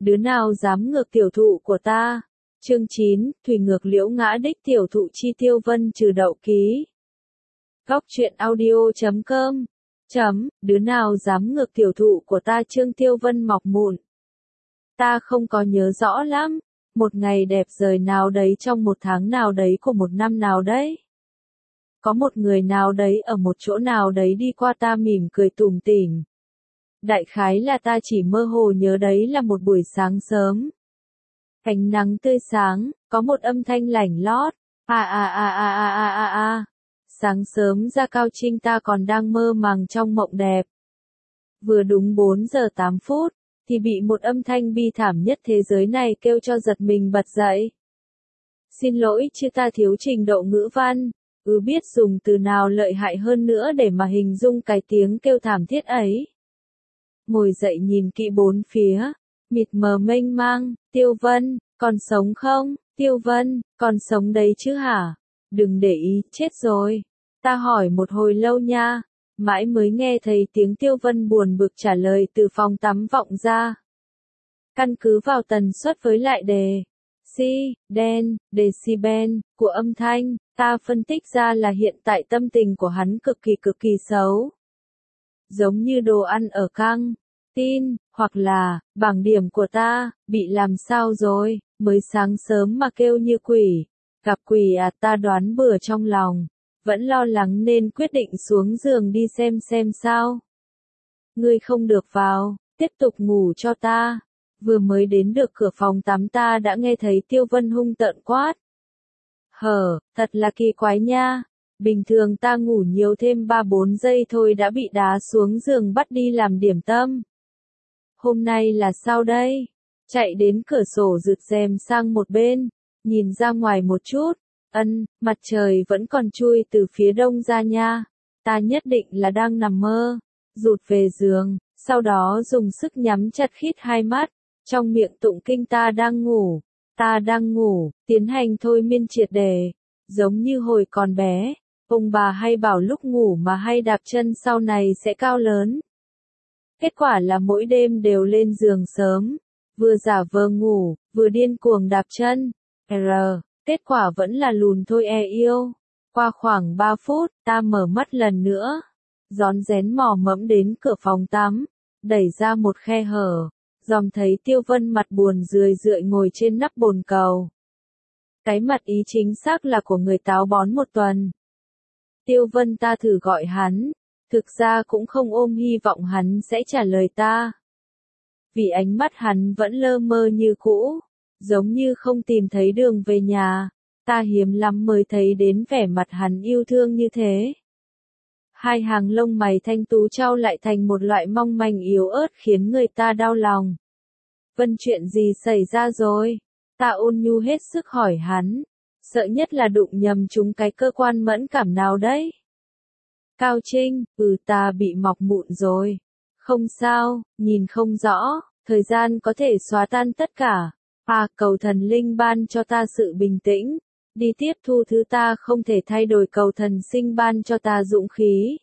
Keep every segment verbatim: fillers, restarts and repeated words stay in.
đứa nào dám ngược tiểu thụ của ta. Chương chín, Thủy ngược liễu ngã đích tiểu thụ chi Tiêu Vân trừ đậu ký. Góc truyện audio chấm com chấm, đứa nào dám ngược tiểu thụ của ta Trương Tiêu Vân mọc mụn. Ta không có nhớ rõ lắm, một ngày đẹp trời nào đấy trong một tháng nào đấy của một năm nào đấy. Có một người nào đấy ở một chỗ nào đấy đi qua ta mỉm cười tủm tỉm. Đại khái là ta chỉ mơ hồ nhớ đấy là một buổi sáng sớm. Ánh nắng tươi sáng, có một âm thanh lảnh lót, à à à à à à à à. Sáng sớm ra Cao Trinh ta còn đang mơ màng trong mộng đẹp. Vừa đúng bốn giờ tám phút, thì bị một âm thanh bi thảm nhất thế giới này kêu cho giật mình bật dậy. Xin lỗi chứ ta thiếu trình độ ngữ văn, ư biết dùng từ nào lợi hại hơn nữa để mà hình dung cái tiếng kêu thảm thiết ấy. Ngồi dậy nhìn kỹ bốn phía, mịt mờ mênh mang, Tiêu Vân, còn sống không? Tiêu Vân, còn sống đấy chứ hả? Đừng để ý, chết rồi. Ta hỏi một hồi lâu nha, mãi mới nghe thấy tiếng Tiêu Vân buồn bực trả lời từ phòng tắm vọng ra. Căn cứ vào tần suất với lại đề, si, đen, decibel, của âm thanh, ta phân tích ra là hiện tại tâm tình của hắn cực kỳ cực kỳ xấu. Giống như đồ ăn ở căng tin, hoặc là, bảng điểm của ta, bị làm sao rồi, mới sáng sớm mà kêu như quỷ. Gặp quỷ à, ta đoán bừa trong lòng, vẫn lo lắng nên quyết định xuống giường đi xem xem sao. Ngươi không được vào, tiếp tục ngủ cho ta. Vừa mới đến được cửa phòng tắm ta đã nghe thấy Tiêu Vân hung tợn quát. Hở, thật là kỳ quái nha. Bình thường ta ngủ nhiều thêm ba bốn giây thôi đã bị đá xuống giường bắt đi làm điểm tâm. Hôm nay là sao đây? Chạy đến cửa sổ rụt rèm sang một bên, nhìn ra ngoài một chút. Ân, mặt trời vẫn còn chui từ phía đông ra nha. Ta nhất định là đang nằm mơ. Rụt về giường, sau đó dùng sức nhắm chặt khít hai mắt. Trong miệng tụng kinh ta đang ngủ. Ta đang ngủ, tiến hành thôi miên triệt để. Giống như hồi còn bé, ông bà hay bảo lúc ngủ mà hay đạp chân sau này sẽ cao lớn. Kết quả là mỗi đêm đều lên giường sớm, vừa giả vờ ngủ, vừa điên cuồng đạp chân. R, kết quả vẫn là lùn thôi e yêu. Qua khoảng ba phút, ta mở mắt lần nữa, rón rén mò mẫm đến cửa phòng tắm, đẩy ra một khe hở, dòm thấy Tiêu Vân mặt buồn rười rượi ngồi trên nắp bồn cầu. Cái mặt ý chính xác là của người táo bón một tuần. Tiêu Vân ta thử gọi hắn, thực ra cũng không ôm hy vọng hắn sẽ trả lời ta. Vì ánh mắt hắn vẫn lơ mơ như cũ, giống như không tìm thấy đường về nhà, ta hiếm lắm mới thấy đến vẻ mặt hắn yêu thương như thế. Hai hàng lông mày thanh tú trao lại thành một loại mong manh yếu ớt khiến người ta đau lòng. Vân, chuyện gì xảy ra rồi? Ta ôn nhu hết sức hỏi hắn, sợ nhất là đụng nhầm trúng cái cơ quan mẫn cảm nào đấy. Cao Trinh, ừ ta bị mọc mụn rồi. Không sao, nhìn không rõ, thời gian có thể xóa tan tất cả. À, cầu thần linh ban cho ta sự bình tĩnh. Đi tiếp thu thứ ta không thể thay đổi, cầu thần sinh ban cho ta dũng khí.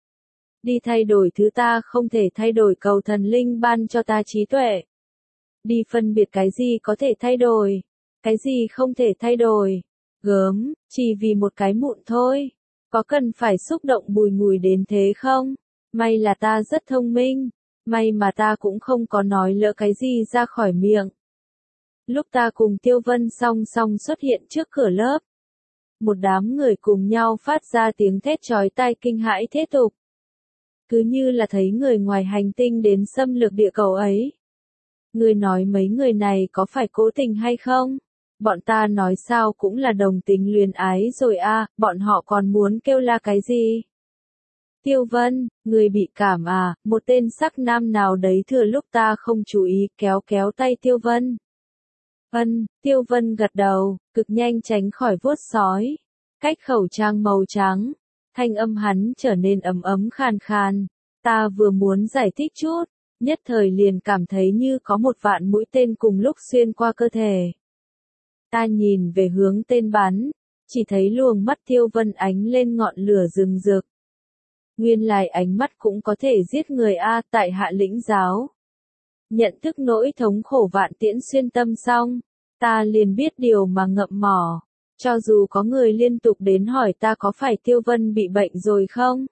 Đi thay đổi thứ ta không thể thay đổi, cầu thần linh ban cho ta trí tuệ. Đi phân biệt cái gì có thể thay đổi, cái gì không thể thay đổi. Gớm, chỉ vì một cái mụn thôi. Có cần phải xúc động bùi ngùi đến thế không? May là ta rất thông minh. May mà ta cũng không có nói lỡ cái gì ra khỏi miệng. Lúc ta cùng Tiêu Vân song song xuất hiện trước cửa lớp, một đám người cùng nhau phát ra tiếng thét chói tai kinh hãi thế tục. Cứ như là thấy người ngoài hành tinh đến xâm lược địa cầu ấy. Ngươi nói mấy người này có phải cố tình hay không? Bọn ta nói sao cũng là đồng tính luyến ái rồi à, bọn họ còn muốn kêu la cái gì? Tiêu Vân, người bị cảm à, một tên sắc nam nào đấy thừa lúc ta không chú ý kéo kéo tay Tiêu Vân. Vân, Tiêu Vân gật đầu, cực nhanh tránh khỏi vuốt sói. Cách khẩu trang màu trắng, thanh âm hắn trở nên ấm ấm khàn khàn. Ta vừa muốn giải thích chút, nhất thời liền cảm thấy như có một vạn mũi tên cùng lúc xuyên qua cơ thể. Ta nhìn về hướng tên bắn, chỉ thấy luồng mắt Tiêu Vân ánh lên ngọn lửa rừng rực. Nguyên lai ánh mắt cũng có thể giết người a, tại Hạ Lĩnh giáo. Nhận thức nỗi thống khổ vạn tiễn xuyên tâm xong, ta liền biết điều mà ngậm mỏ. Cho dù có người liên tục đến hỏi ta có phải Tiêu Vân bị bệnh rồi không,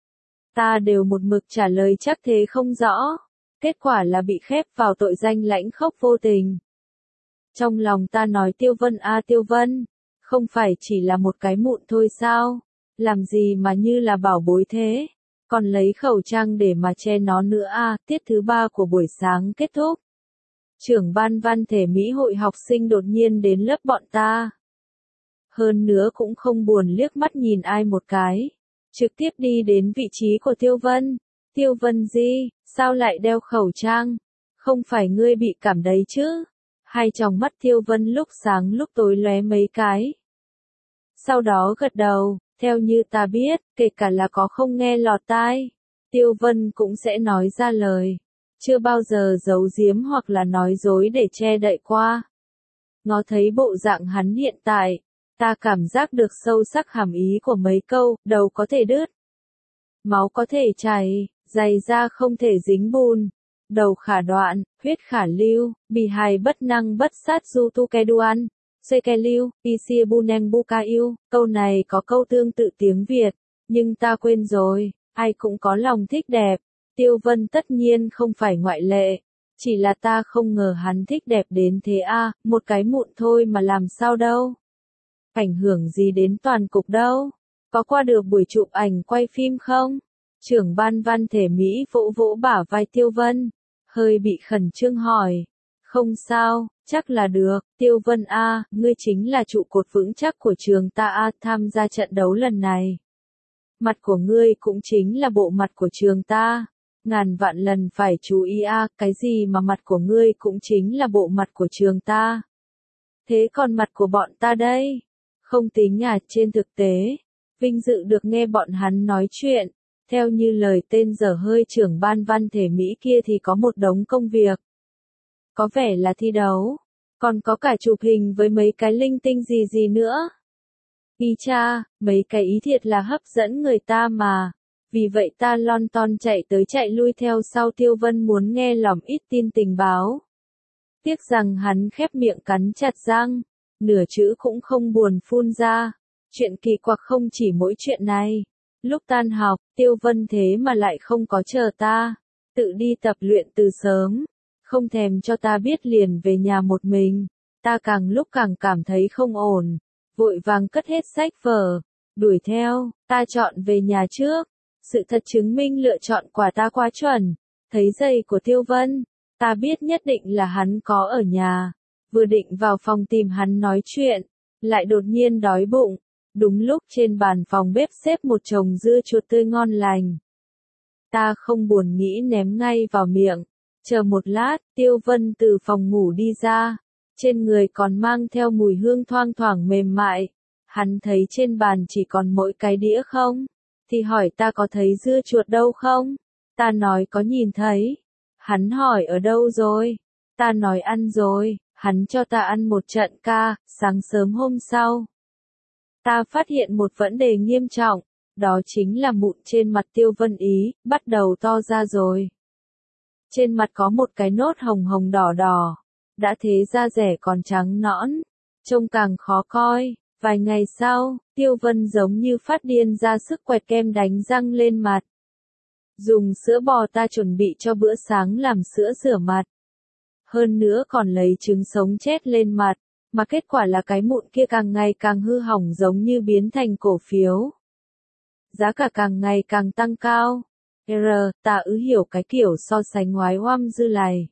ta đều một mực trả lời chắc thế không rõ. Kết quả là bị khép vào tội danh lãnh khốc vô tình. Trong lòng ta nói Tiêu Vân a Tiêu Vân, không phải chỉ là một cái mụn thôi sao? Làm gì mà như là bảo bối thế? Còn lấy khẩu trang để mà che nó nữa a. Tiết thứ ba của buổi sáng kết thúc. Trưởng ban văn thể Mỹ hội học sinh đột nhiên đến lớp bọn ta. Hơn nữa cũng không buồn liếc mắt nhìn ai một cái. Trực tiếp đi đến vị trí của Tiêu Vân. Tiêu Vân gì, sao lại đeo khẩu trang? Không phải ngươi bị cảm đấy chứ? Hai tròng mắt Tiêu Vân lúc sáng lúc tối lóe mấy cái. Sau đó gật đầu, theo như ta biết, kể cả là có không nghe lọt tai, Tiêu Vân cũng sẽ nói ra lời. Chưa bao giờ giấu giếm hoặc là nói dối để che đậy qua. Ngó thấy bộ dạng hắn hiện tại, ta cảm giác được sâu sắc hàm ý của mấy câu, đầu có thể đứt, máu có thể chảy, giày da không thể dính bùn, đầu khả đoạn, huyết khả lưu, bì hài bất năng bất sát du tu ke duan, se ke lưu, isia bunem buka yêu. Câu này có câu tương tự tiếng Việt, nhưng ta quên rồi, ai cũng có lòng thích đẹp. Tiêu Vân tất nhiên không phải ngoại lệ, chỉ là ta không ngờ hắn thích đẹp đến thế a, một cái mụn thôi mà làm sao đâu. Ảnh hưởng gì đến toàn cục đâu, có qua được buổi chụp ảnh quay phim không? Trưởng ban văn thể Mỹ vỗ vỗ bả vai Tiêu Vân, hơi bị khẩn trương hỏi. Không sao, chắc là được, Tiêu Vân a, ngươi chính là trụ cột vững chắc của trường ta a, tham gia trận đấu lần này. Mặt của ngươi cũng chính là bộ mặt của trường ta. Ngàn vạn lần phải chú ý a, cái gì mà mặt của ngươi cũng chính là bộ mặt của trường ta. Thế còn mặt của bọn ta đây? Không tính à, trên thực tế, vinh dự được nghe bọn hắn nói chuyện. Theo như lời tên dở hơi trưởng ban văn thể Mỹ kia thì có một đống công việc. Có vẻ là thi đấu, còn có cả chụp hình với mấy cái linh tinh gì gì nữa. Ý cha, mấy cái ý thiệt là hấp dẫn người ta mà. Vì vậy ta lon ton chạy tới chạy lui theo sau Tiêu Vân muốn nghe lỏm ít tin tình báo. Tiếc rằng hắn khép miệng cắn chặt răng, nửa chữ cũng không buồn phun ra. Chuyện kỳ quặc không chỉ mỗi chuyện này. Lúc tan học, Tiêu Vân thế mà lại không có chờ ta, tự đi tập luyện từ sớm, không thèm cho ta biết liền về nhà một mình. Ta càng lúc càng cảm thấy không ổn, vội vàng cất hết sách vở, đuổi theo. Ta chọn về nhà trước. Sự thật chứng minh lựa chọn của ta quá chuẩn. Thấy giày của Tiêu Vân, ta biết nhất định là hắn có ở nhà. Vừa định vào phòng tìm hắn nói chuyện, lại đột nhiên đói bụng. Đúng lúc trên bàn phòng bếp xếp một chồng dưa chuột tươi ngon lành. Ta không buồn nghĩ ném ngay vào miệng. Chờ một lát, Tiêu Vân từ phòng ngủ đi ra. Trên người còn mang theo mùi hương thoang thoảng mềm mại. Hắn thấy trên bàn chỉ còn mỗi cái đĩa không? Thì hỏi ta có thấy dưa chuột đâu không? Ta nói có nhìn thấy. Hắn hỏi ở đâu rồi? Ta nói ăn rồi. Hắn cho ta ăn một trận ca. Sáng sớm hôm sau, ta phát hiện một vấn đề nghiêm trọng. Đó chính là mụn trên mặt Tiêu Vân Ý, bắt đầu to ra rồi. Trên mặt có một cái nốt hồng hồng đỏ đỏ. Đã thế da rẻ còn trắng nõn. Trông càng khó coi. Vài ngày sau, Tiêu Vân giống như phát điên ra sức quẹt kem đánh răng lên mặt. Dùng sữa bò ta chuẩn bị cho bữa sáng làm sữa rửa mặt. Hơn nữa còn lấy trứng sống chết lên mặt, mà kết quả là cái mụn kia càng ngày càng hư hỏng giống như biến thành cổ phiếu. Giá cả càng ngày càng tăng cao. R, ta ứ hiểu cái kiểu so sánh ngoái oăm dư lầy.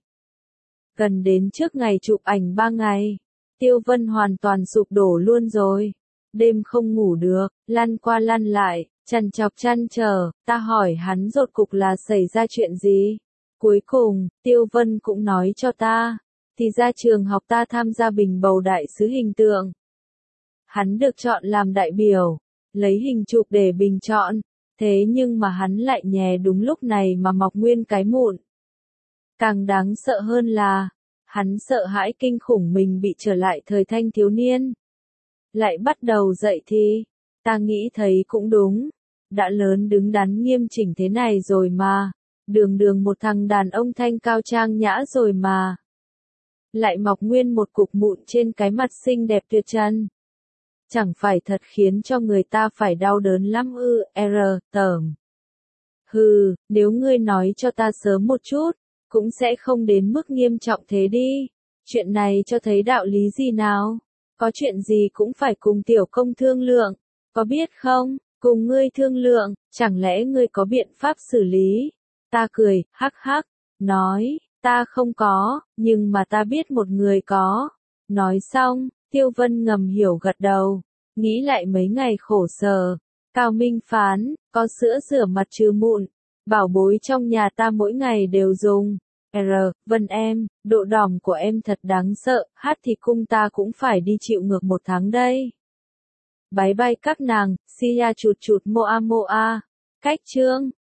Gần đến trước ngày chụp ảnh ba ngày. Tiêu Vân hoàn toàn sụp đổ luôn rồi. Đêm không ngủ được, lăn qua lăn lại, trằn trọc trăn trở, ta hỏi hắn rốt cục là xảy ra chuyện gì. Cuối cùng, Tiêu Vân cũng nói cho ta, thì ra trường học ta tham gia bình bầu đại sứ hình tượng. Hắn được chọn làm đại biểu, lấy hình chụp để bình chọn, thế nhưng mà hắn lại nhè đúng lúc này mà mọc nguyên cái mụn. Càng đáng sợ hơn là, hắn sợ hãi kinh khủng mình bị trở lại thời thanh thiếu niên. Lại bắt đầu dậy thì, ta nghĩ thấy cũng đúng. Đã lớn đứng đắn nghiêm chỉnh thế này rồi mà. Đường đường một thằng đàn ông thanh cao trang nhã rồi mà. Lại mọc nguyên một cục mụn trên cái mặt xinh đẹp tuyệt trần. Chẳng phải thật khiến cho người ta phải đau đớn lắm ư, R, tởm. Hừ, nếu ngươi nói cho ta sớm một chút, cũng sẽ không đến mức nghiêm trọng thế đi. Chuyện này cho thấy đạo lý gì nào? Có chuyện gì cũng phải cùng tiểu công thương lượng, có biết không? Cùng ngươi thương lượng, chẳng lẽ ngươi có biện pháp xử lý? Ta cười, hắc hắc, nói, ta không có, nhưng mà ta biết một người có. Nói xong, Tiêu Vân ngầm hiểu gật đầu, nghĩ lại mấy ngày khổ sở. Cao Minh phán, có sữa rửa mặt trừ mụn, bảo bối trong nhà ta mỗi ngày đều dùng. R, Vân em, độ đỏng của em thật đáng sợ, hát thì cung ta cũng phải đi chịu ngược một tháng đây. Bái bai các nàng, see ya chụt chụt moa moa. Cách chương